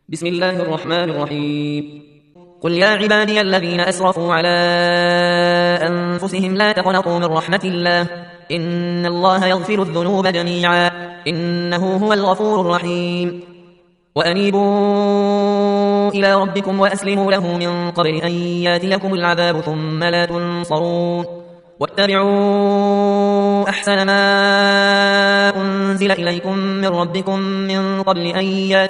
بسم الله الرحمن الرحيم. قل يا عبادي الذين أسرفوا على أنفسهم لا تقنطوا من رحمة الله، إن الله يغفر الذنوب جميعا إنه هو الغفور الرحيم. وأنيبوا إلى ربكم وأسلموا له من قبل أن ياتيكم العذاب ثم لا تنصرون. واتبعوا أحسن ما أنزل إليكم من ربكم من قبل أن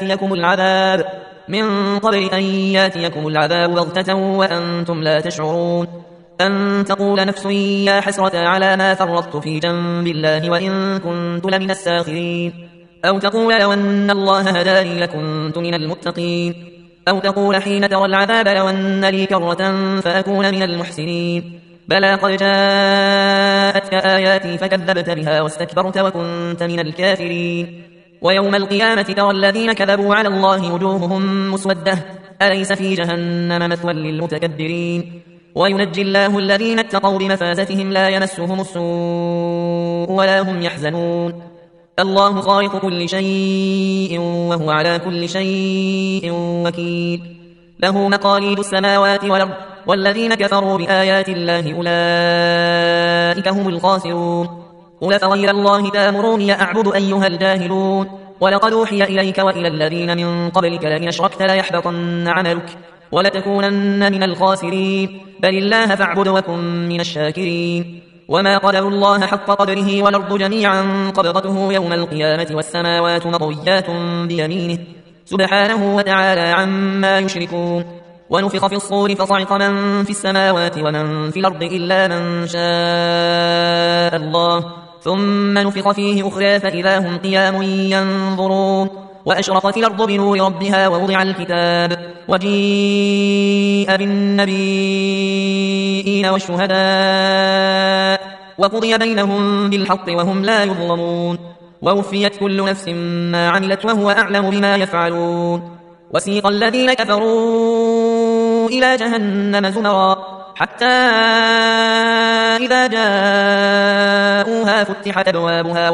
ياتيكم العذاب بغتة وأنتم لا تشعرون، أن تقول نفس يا حسرة على ما فرطت في جنب الله وإن كنت لمن الساخرين، أو تقول لو أن الله هداني لكنت من المتقين، أو تقول حين ترى العذاب لو أن لي كرة فأكون من المحسنين. بلى قد جاءتك آياتي فكذبت بها واستكبرت وكنت من الكافرين. ويوم القيامة ترى الذين كذبوا على الله وجوههم مسودة، أليس في جهنم مثوى للمتكبرين. وينجي الله الذين اتقوا بمفازتهم لا يمسهم السوء ولا هم يحزنون. الله خالق كل شيء وهو على كل شيء وكيل، له مقاليد السماوات والأرض، والذين كفروا بآيات الله أولئك هم الخاسرون. قل فغير الله تأمروني أعبد أيها الجاهلون، ولقد أوحي إليك وإلى الذين من قبلك لئن أشركت ليحبطن عملك ولتكونن من الخاسرين. بل الله فاعبد وكن من الشاكرين. وما قدروا الله حق قدره والأرض جميعا قبضته يوم القيامة والسماوات مطويات بيمينه سبحانه وتعالى عما يشركون. ونفخ في الصور فصعق من في السماوات ومن في الأرض إلا من شاء الله، ثم نفخ فيه أخرى فإذا هم قيام ينظرون. وأشرقت الأرض بنور ربها ووضع الكتاب وجيء بالنبيين والشهداء وقضي بينهم بالحق وهم لا يظلمون. ووفيت كل نفس ما عملت وهو أعلم بما يفعلون. وسيق الذين كفروا إلى جهنم زمرا حتى إذا جاءوها فتحت أبوابها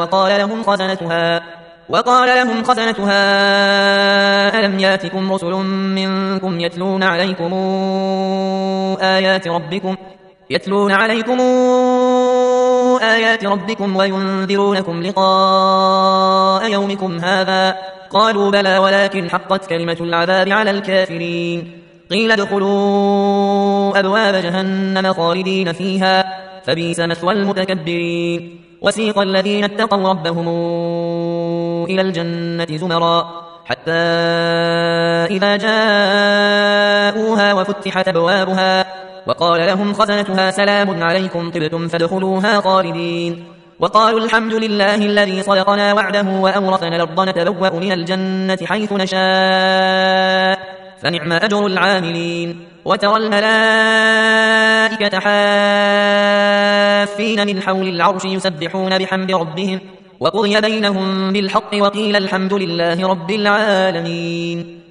وقال لهم خزنتها ألم ياتكم رسل منكم يتلون عليكم آيات ربكم وينذرونكم لقاء يومكم هذا؟ قالوا بلى ولكن حقت كلمة العذاب على الكافرين. قيل ادخلوا أبواب جهنم خالدين فيها فبئس مثوى المتكبرين. وسيق الذين اتقوا ربهم إلى الجنة زمرا حتى إذا جاءوها وفتحت أبوابها وقال لهم خزنتها سلام عليكم طبتم فادخلوها خالدين. وقالوا الحمد لله الذي صدقنا وعده وأورثنا الأرض نتبوأ من الجنة حيث نشاء فنعم أجر العاملين. وترى الملائكة حافين من حول العرش يسبحون بحمد ربهم وقضي بينهم بالحق وقيل الحمد لله رب العالمين.